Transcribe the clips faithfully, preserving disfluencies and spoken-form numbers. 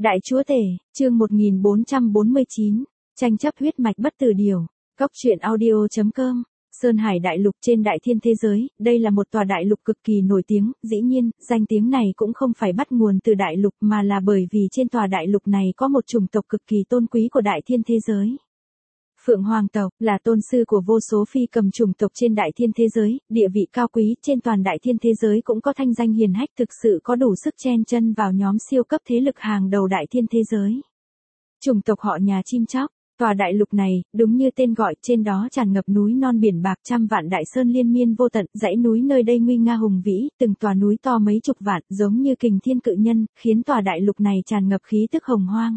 Đại chúa tể, chương một nghìn bốn trăm bốn mươi chín, tranh chấp huyết mạch bất tử điều. Cóc truyện audio chấm com. Sơn Hải đại lục trên đại thiên thế giới, đây là một tòa đại lục cực kỳ nổi tiếng, dĩ nhiên, danh tiếng này cũng không phải bắt nguồn từ đại lục mà là bởi vì trên tòa đại lục này có một chủng tộc cực kỳ tôn quý của đại thiên thế giới. Phượng Hoàng tộc là tôn sư của vô số phi cầm chủng tộc trên đại thiên thế giới, địa vị cao quý trên toàn đại thiên thế giới cũng có thanh danh hiền hách, thực sự có đủ sức chen chân vào nhóm siêu cấp thế lực hàng đầu đại thiên thế giới. Chủng tộc họ nhà chim chóc, tòa đại lục này, đúng như tên gọi, trên đó tràn ngập núi non biển bạc, trăm vạn đại sơn liên miên vô tận, dãy núi nơi đây nguy nga hùng vĩ, từng tòa núi to mấy chục vạn, giống như kình thiên cự nhân, khiến tòa đại lục này tràn ngập khí tức hồng hoang.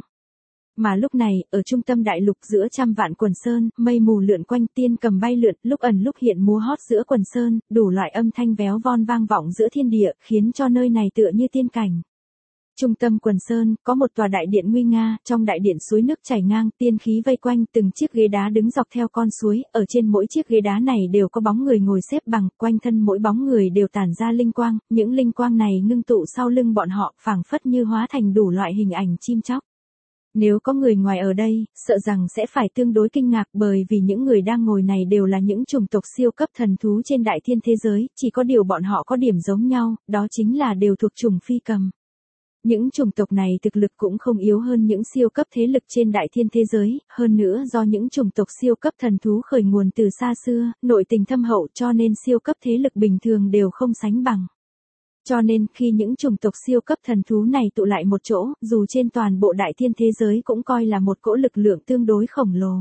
Mà lúc này, ở trung tâm đại lục giữa trăm vạn quần sơn, mây mù lượn quanh, tiên cầm bay lượn, lúc ẩn lúc hiện múa hót giữa quần sơn, đủ loại âm thanh véo von vang vọng giữa thiên địa, khiến cho nơi này tựa như tiên cảnh. Trung tâm quần sơn, có một tòa đại điện nguy nga, trong đại điện suối nước chảy ngang, tiên khí vây quanh, từng chiếc ghế đá đứng dọc theo con suối, ở trên mỗi chiếc ghế đá này đều có bóng người ngồi xếp bằng, quanh thân mỗi bóng người đều tản ra linh quang, những linh quang này ngưng tụ sau lưng bọn họ, phảng phất như hóa thành đủ loại hình ảnh chim chóc. Nếu có người ngoài ở đây, sợ rằng sẽ phải tương đối kinh ngạc bởi vì những người đang ngồi này đều là những chủng tộc siêu cấp thần thú trên đại thiên thế giới, chỉ có điều bọn họ có điểm giống nhau, đó chính là đều thuộc chủng phi cầm. Những chủng tộc này thực lực cũng không yếu hơn những siêu cấp thế lực trên đại thiên thế giới, hơn nữa do những chủng tộc siêu cấp thần thú khởi nguồn từ xa xưa, nội tình thâm hậu cho nên siêu cấp thế lực bình thường đều không sánh bằng. Cho nên khi những chủng tộc siêu cấp thần thú này tụ lại một chỗ, dù trên toàn bộ đại thiên thế giới cũng coi là một cỗ lực lượng tương đối khổng lồ.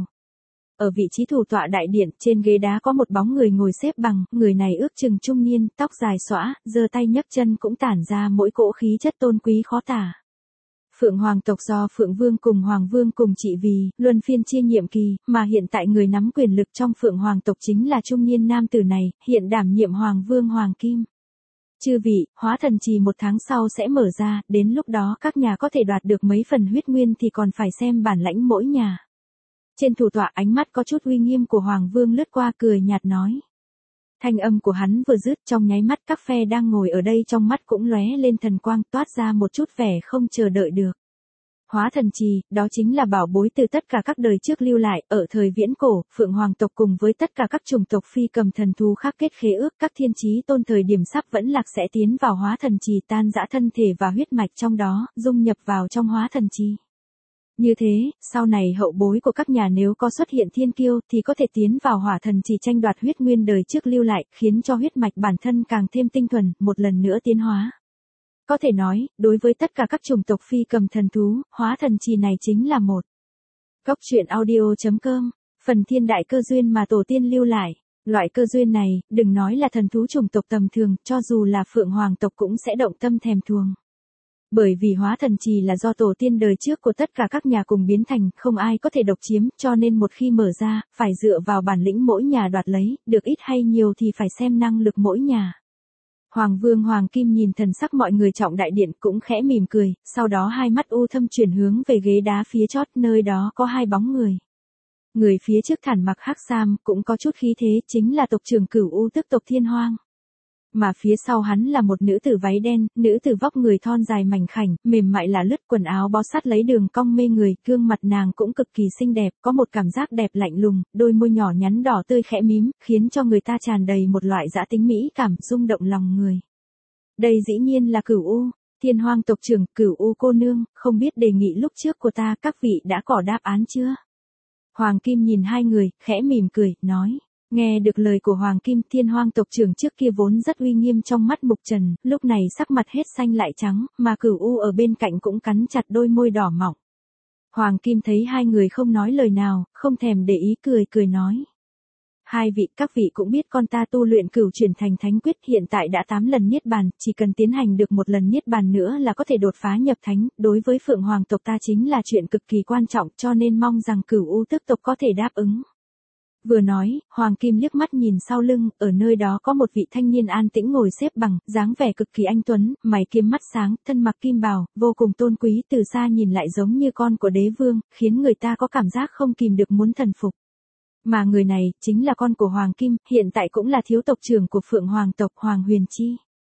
Ở vị trí thủ tọa đại điện, trên ghế đá có một bóng người ngồi xếp bằng, người này ước chừng trung niên, tóc dài xõa, giơ tay nhấc chân cũng tản ra mỗi cỗ khí chất tôn quý khó tả. Phượng Hoàng tộc do Phượng Vương cùng Hoàng Vương cùng trị vì, luân phiên chia nhiệm kỳ, mà hiện tại người nắm quyền lực trong Phượng Hoàng tộc chính là trung niên nam tử này, hiện đảm nhiệm Hoàng Vương Hoàng Kim. Chư vị, hóa thần trì một tháng sau sẽ mở ra, đến lúc đó các nhà có thể đoạt được mấy phần huyết nguyên thì còn phải xem bản lãnh mỗi nhà. Trên thủ tọa ánh mắt có chút uy nghiêm của Hoàng Vương lướt qua cười nhạt nói. Thanh âm của hắn vừa dứt trong nháy mắt các phe đang ngồi ở đây trong mắt cũng lóe lên thần quang toát ra một chút vẻ không chờ đợi được. Hóa thần trì, đó chính là bảo bối từ tất cả các đời trước lưu lại, ở thời viễn cổ, Phượng Hoàng tộc cùng với tất cả các chủng tộc phi cầm thần thú khác kết khế ước, các thiên chí tôn thời điểm sắp vẫn lạc sẽ tiến vào hóa thần trì tan rã thân thể và huyết mạch trong đó, dung nhập vào trong hóa thần trì. Như thế, sau này hậu bối của các nhà nếu có xuất hiện thiên kiêu thì có thể tiến vào hỏa thần trì tranh đoạt huyết nguyên đời trước lưu lại, khiến cho huyết mạch bản thân càng thêm tinh thuần, một lần nữa tiến hóa. Có thể nói, đối với tất cả các chủng tộc phi cầm thần thú, hóa thần trì này chính là một. Cóc truyện audio chấm com, phần thiên đại cơ duyên mà tổ tiên lưu lại. Loại cơ duyên này, đừng nói là thần thú chủng tộc tầm thường, cho dù là Phượng Hoàng tộc cũng sẽ động tâm thèm thuồng. Bởi vì hóa thần trì là do tổ tiên đời trước của tất cả các nhà cùng biến thành, không ai có thể độc chiếm, cho nên một khi mở ra, phải dựa vào bản lĩnh mỗi nhà đoạt lấy, được ít hay nhiều thì phải xem năng lực mỗi nhà. Hoàng Vương Hoàng Kim nhìn thần sắc mọi người trọng đại điện cũng khẽ mỉm cười, sau đó hai mắt u thâm chuyển hướng về ghế đá phía chót, nơi đó có hai bóng người. Người phía trước thản mặc hắc sam, cũng có chút khí thế, chính là tộc trưởng Cửu U tức tộc Thiên Hoang. Mà phía sau hắn là một nữ tử váy đen, nữ tử vóc người thon dài mảnh khảnh, mềm mại là lướt, quần áo bó sát lấy đường cong mê người, gương mặt nàng cũng cực kỳ xinh đẹp, có một cảm giác đẹp lạnh lùng, đôi môi nhỏ nhắn đỏ tươi khẽ mím, khiến cho người ta tràn đầy một loại dã tính mỹ cảm, rung động lòng người. Đây dĩ nhiên là Cửu U, Thiên Hoang tộc trưởng, Cửu U cô nương, không biết đề nghị lúc trước của ta các vị đã có đáp án chưa? Hoàng Kim nhìn hai người, khẽ mỉm cười, nói. Nghe được lời của Hoàng Kim, Thiên Hoang tộc trưởng trước kia vốn rất uy nghiêm trong mắt Mục Trần, lúc này sắc mặt hết xanh lại trắng, mà Cửu U ở bên cạnh cũng cắn chặt đôi môi đỏ mọng. Hoàng Kim thấy hai người không nói lời nào, không thèm để ý cười cười nói. Hai vị, các vị cũng biết con ta tu luyện cửu chuyển thành thánh quyết hiện tại đã tám lần niết bàn, chỉ cần tiến hành được một lần niết bàn nữa là có thể đột phá nhập thánh, đối với Phượng Hoàng tộc ta chính là chuyện cực kỳ quan trọng cho nên mong rằng Cửu U tức tộc có thể đáp ứng. Vừa nói, Hoàng Kim liếc mắt nhìn sau lưng, ở nơi đó có một vị thanh niên an tĩnh ngồi xếp bằng, dáng vẻ cực kỳ anh tuấn, mày kiếm mắt sáng, thân mặc kim bào, vô cùng tôn quý, từ xa nhìn lại giống như con của đế vương, khiến người ta có cảm giác không kìm được muốn thần phục. Mà người này, chính là con của Hoàng Kim, hiện tại cũng là thiếu tộc trưởng của Phượng Hoàng tộc Hoàng Huyền Chi.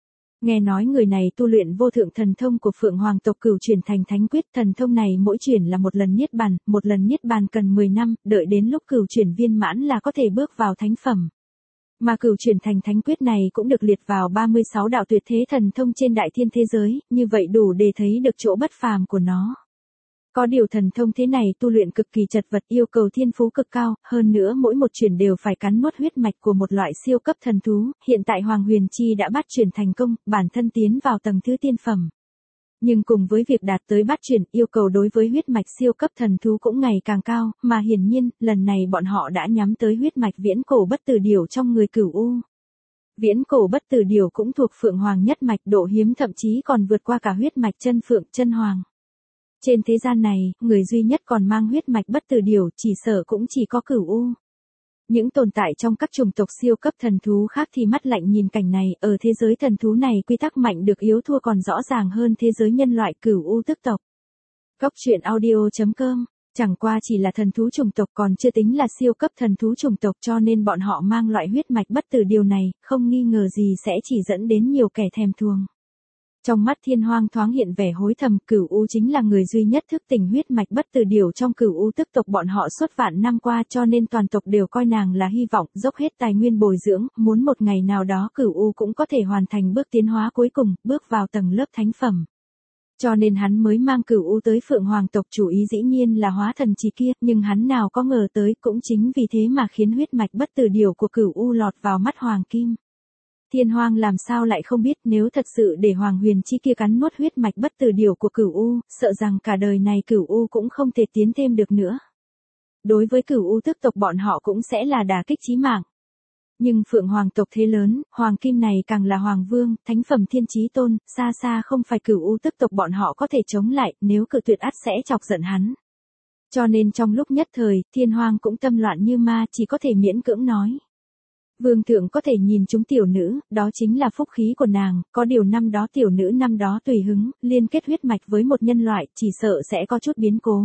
Nghe nói người này tu luyện vô thượng thần thông của Phượng Hoàng tộc Cửu Chuyển Thành Thánh Quyết, thần thông này mỗi chuyển là một lần niết bàn, một lần niết bàn cần mười năm, đợi đến lúc cửu chuyển viên mãn là có thể bước vào thánh phẩm. Mà Cửu Chuyển Thành Thánh Quyết này cũng được liệt vào ba mươi sáu đạo tuyệt thế thần thông trên đại thiên thế giới, như vậy đủ để thấy được chỗ bất phàm của nó. Có điều thần thông thế này tu luyện cực kỳ chật vật, yêu cầu thiên phú cực cao, hơn nữa mỗi một chuyển đều phải cắn nuốt huyết mạch của một loại siêu cấp thần thú, hiện tại Hoàng Huyền Chi đã bắt chuyển thành công, bản thân tiến vào tầng thứ tiên phẩm. Nhưng cùng với việc đạt tới bát chuyển, yêu cầu đối với huyết mạch siêu cấp thần thú cũng ngày càng cao, mà hiển nhiên, lần này bọn họ đã nhắm tới huyết mạch viễn cổ bất tử điểu trong người Cửu U. Viễn cổ bất tử điểu cũng thuộc Phượng Hoàng nhất mạch, độ hiếm thậm chí còn vượt qua cả huyết mạch chân Phượng, chân Hoàng. Trên thế gian này, người duy nhất còn mang huyết mạch bất tử điểu chỉ sợ cũng chỉ có Cửu U. Những tồn tại trong các chủng tộc siêu cấp thần thú khác thì mắt lạnh nhìn cảnh này, ở thế giới thần thú này quy tắc mạnh được yếu thua còn rõ ràng hơn thế giới nhân loại Cửu U tức tộc. Góc truyện audio chấm com, chẳng qua chỉ là thần thú chủng tộc còn chưa tính là siêu cấp thần thú chủng tộc, cho nên bọn họ mang loại huyết mạch bất tử điều này, không nghi ngờ gì sẽ chỉ dẫn đến nhiều kẻ thèm thuồng. Trong mắt Thiên Hoang thoáng hiện vẻ hối thầm, Cửu U chính là người duy nhất thức tỉnh huyết mạch bất tử điểu trong Cửu U tức tộc bọn họ suốt vạn năm qua, cho nên toàn tộc đều coi nàng là hy vọng, dốc hết tài nguyên bồi dưỡng, muốn một ngày nào đó Cửu U cũng có thể hoàn thành bước tiến hóa cuối cùng, bước vào tầng lớp thánh phẩm. Cho nên hắn mới mang Cửu U tới Phượng Hoàng tộc, chủ ý dĩ nhiên là hóa thần chỉ kia, nhưng hắn nào có ngờ tới, cũng chính vì thế mà khiến huyết mạch bất tử điểu của Cửu U lọt vào mắt Hoàng Kim. Thiên Hoang làm sao lại không biết, nếu thật sự để Hoàng Huyền Chi kia cắn nuốt huyết mạch bất tử điểu của Cửu U, sợ rằng cả đời này Cửu U cũng không thể tiến thêm được nữa. Đối với Cửu U tức tộc bọn họ cũng sẽ là đả kích chí mạng. Nhưng Phượng Hoàng tộc thế lớn, Hoàng Kim này càng là Hoàng Vương, thánh phẩm thiên chí tôn, xa xa không phải Cửu U tức tộc bọn họ có thể chống lại, nếu cự tuyệt ắt sẽ chọc giận hắn. Cho nên trong lúc nhất thời, Thiên Hoang cũng tâm loạn như ma, chỉ có thể miễn cưỡng nói. Vương thượng có thể nhìn chúng tiểu nữ, đó chính là phúc khí của nàng, có điều năm đó tiểu nữ năm đó tùy hứng, liên kết huyết mạch với một nhân loại, chỉ sợ sẽ có chút biến cố.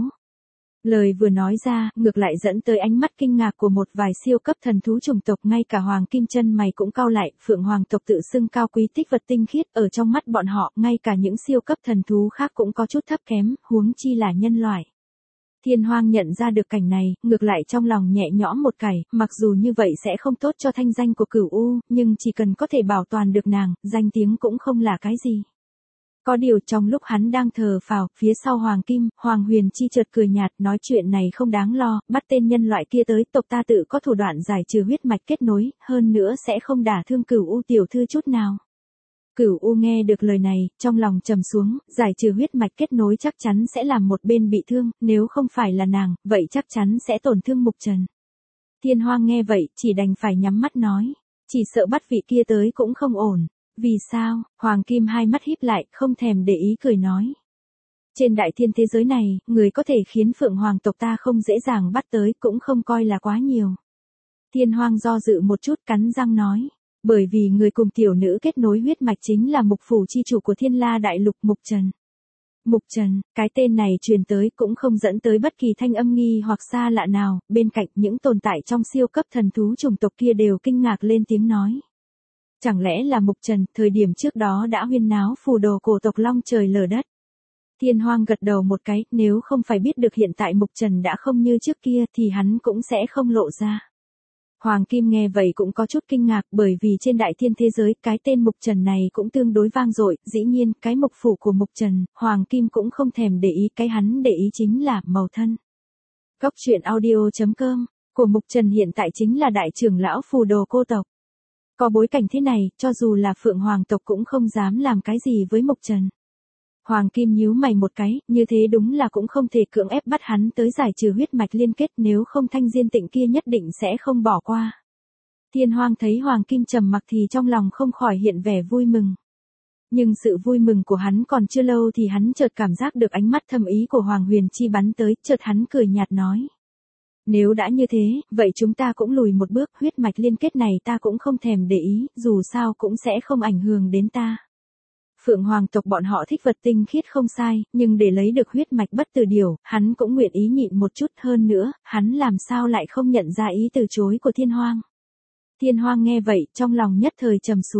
Lời vừa nói ra, ngược lại dẫn tới ánh mắt kinh ngạc của một vài siêu cấp thần thú chủng tộc, ngay cả Hoàng Kim chân mày cũng cau lại, Phượng Hoàng tộc tự xưng cao quý tích vật tinh khiết, ở trong mắt bọn họ, ngay cả những siêu cấp thần thú khác cũng có chút thấp kém, huống chi là nhân loại. Thiên Hoang nhận ra được cảnh này, ngược lại trong lòng nhẹ nhõm một cày, mặc dù như vậy sẽ không tốt cho thanh danh của Cửu U, nhưng chỉ cần có thể bảo toàn được nàng, danh tiếng cũng không là cái gì. Có điều trong lúc hắn đang thờ phào, phía sau Hoàng Kim, Hoàng Huyền Chi chợt cười nhạt, nói chuyện này không đáng lo, bắt tên nhân loại kia tới, tộc ta tự có thủ đoạn giải trừ huyết mạch kết nối, hơn nữa sẽ không đả thương Cửu U tiểu thư chút nào. Cửu U nghe được lời này, trong lòng trầm xuống, giải trừ huyết mạch kết nối chắc chắn sẽ làm một bên bị thương, nếu không phải là nàng, vậy chắc chắn sẽ tổn thương Mục Trần. Thiên Hoang nghe vậy, chỉ đành phải nhắm mắt nói, chỉ sợ bắt vị kia tới cũng không ổn. Vì sao? Hoàng Kim hai mắt híp lại, không thèm để ý cười nói. Trên đại thiên thế giới này, người có thể khiến Phượng Hoàng tộc ta không dễ dàng bắt tới cũng không coi là quá nhiều. Thiên Hoang do dự một chút, cắn răng nói. Bởi vì người cùng tiểu nữ kết nối huyết mạch chính là Mục phủ chi chủ của Thiên La Đại Lục, Mục Trần. Mục Trần, cái tên này truyền tới cũng không dẫn tới bất kỳ thanh âm nghi hoặc xa lạ nào, bên cạnh những tồn tại trong siêu cấp thần thú chủng tộc kia đều kinh ngạc lên tiếng nói. Chẳng lẽ là Mục Trần, thời điểm trước đó đã huyên náo phù đồ cổ tộc long trời lở đất. Thiên Hoang gật đầu một cái, nếu không phải biết được hiện tại Mục Trần đã không như trước kia thì hắn cũng sẽ không lộ ra. Hoàng Kim nghe vậy cũng có chút kinh ngạc, bởi vì trên đại thiên thế giới, cái tên Mục Trần này cũng tương đối vang dội, dĩ nhiên, cái mục phủ của Mục Trần, Hoàng Kim cũng không thèm để ý, cái hắn để ý chính là màu thân. Góc truyện audio chấm com, của Mục Trần hiện tại chính là đại trưởng lão phù đồ cô tộc. Có bối cảnh thế này, cho dù là Phượng Hoàng tộc cũng không dám làm cái gì với Mục Trần. Hoàng Kim nhíu mày một cái, như thế đúng là cũng không thể cưỡng ép bắt hắn tới giải trừ huyết mạch liên kết, nếu không Thanh Diên Tịnh kia nhất định sẽ không bỏ qua. Thiên Hoang thấy Hoàng Kim trầm mặc thì trong lòng không khỏi hiện vẻ vui mừng. Nhưng sự vui mừng của hắn còn chưa lâu thì hắn chợt cảm giác được ánh mắt thâm ý của Hoàng Huyền Chi bắn tới, chợt hắn cười nhạt nói. Nếu đã như thế, vậy chúng ta cũng lùi một bước, huyết mạch liên kết này ta cũng không thèm để ý, dù sao cũng sẽ không ảnh hưởng đến ta. Phượng Hoàng tộc bọn họ thích vật tinh khiết không sai, nhưng để lấy được huyết mạch bất tử điều, hắn cũng nguyện ý nhịn một chút, hơn nữa, hắn làm sao lại không nhận ra ý từ chối của Thiên Hoang. Thiên Hoang nghe vậy, trong lòng nhất thời trầm xuống.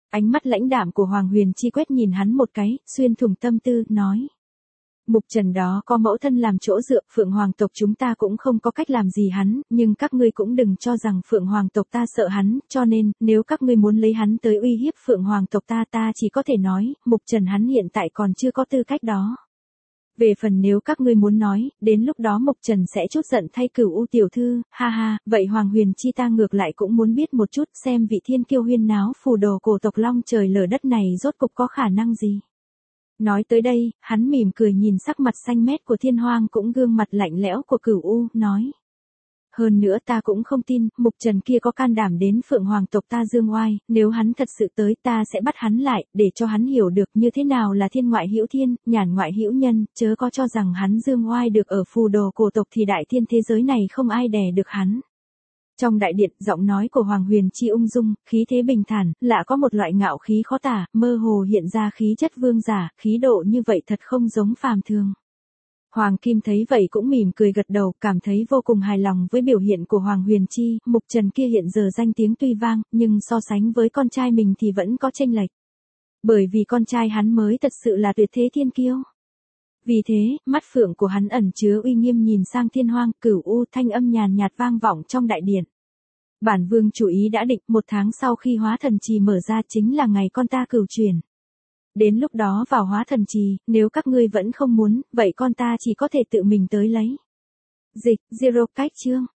Ánh mắt lãnh đạm của Hoàng Huyền Chi quét nhìn hắn một cái, xuyên thủng tâm tư, nói. Mục Trần đó có mẫu thân làm chỗ dựa, Phượng Hoàng tộc chúng ta cũng không có cách làm gì hắn, nhưng các ngươi cũng đừng cho rằng Phượng Hoàng tộc ta sợ hắn, cho nên, nếu các ngươi muốn lấy hắn tới uy hiếp Phượng Hoàng tộc ta ta chỉ có thể nói, Mục Trần hắn hiện tại còn chưa có tư cách đó. Về phần nếu các ngươi muốn nói, đến lúc đó Mục Trần sẽ chút giận thay Cửu U tiểu thư, ha ha, vậy Hoàng Huyền Chi ta ngược lại cũng muốn biết một chút xem vị thiên kiêu huyên náo phù đồ cổ tộc long trời lở đất này rốt cục có khả năng gì. Nói tới đây, hắn mỉm cười nhìn sắc mặt xanh mét của Thiên Hoang cũng gương mặt lạnh lẽo của Cửu U, nói. Hơn nữa ta cũng không tin, Mục Trần kia có can đảm đến Phượng Hoàng tộc ta dương oai, nếu hắn thật sự tới ta sẽ bắt hắn lại, để cho hắn hiểu được như thế nào là thiên ngoại hữu thiên, nhàn ngoại hữu nhân, chớ có cho rằng hắn dương oai được ở phù đồ cổ tộc thì đại thiên thế giới này không ai đè được hắn. Trong đại điện, giọng nói của Hoàng Huyền Chi ung dung, khí thế bình thản, lạ có một loại ngạo khí khó tả, mơ hồ hiện ra khí chất vương giả, khí độ như vậy thật không giống phàm thường. Hoàng Kim thấy vậy cũng mỉm cười gật đầu, cảm thấy vô cùng hài lòng với biểu hiện của Hoàng Huyền Chi, Mục Trần kia hiện giờ danh tiếng tuy vang, nhưng so sánh với con trai mình thì vẫn có chênh lệch. Bởi vì con trai hắn mới thật sự là tuyệt thế thiên kiêu. Vì thế, mắt phượng của hắn ẩn chứa uy nghiêm nhìn sang Thiên Hoang, Cửu U, thanh âm nhàn nhạt vang vọng trong đại điện. Bản vương chủ ý đã định, một tháng sau khi hóa thần trì mở ra chính là ngày con ta cửu chuyển. Đến lúc đó vào hóa thần trì, nếu các ngươi vẫn không muốn, vậy con ta chỉ có thể tự mình tới lấy. Dịch, Zero cách chương.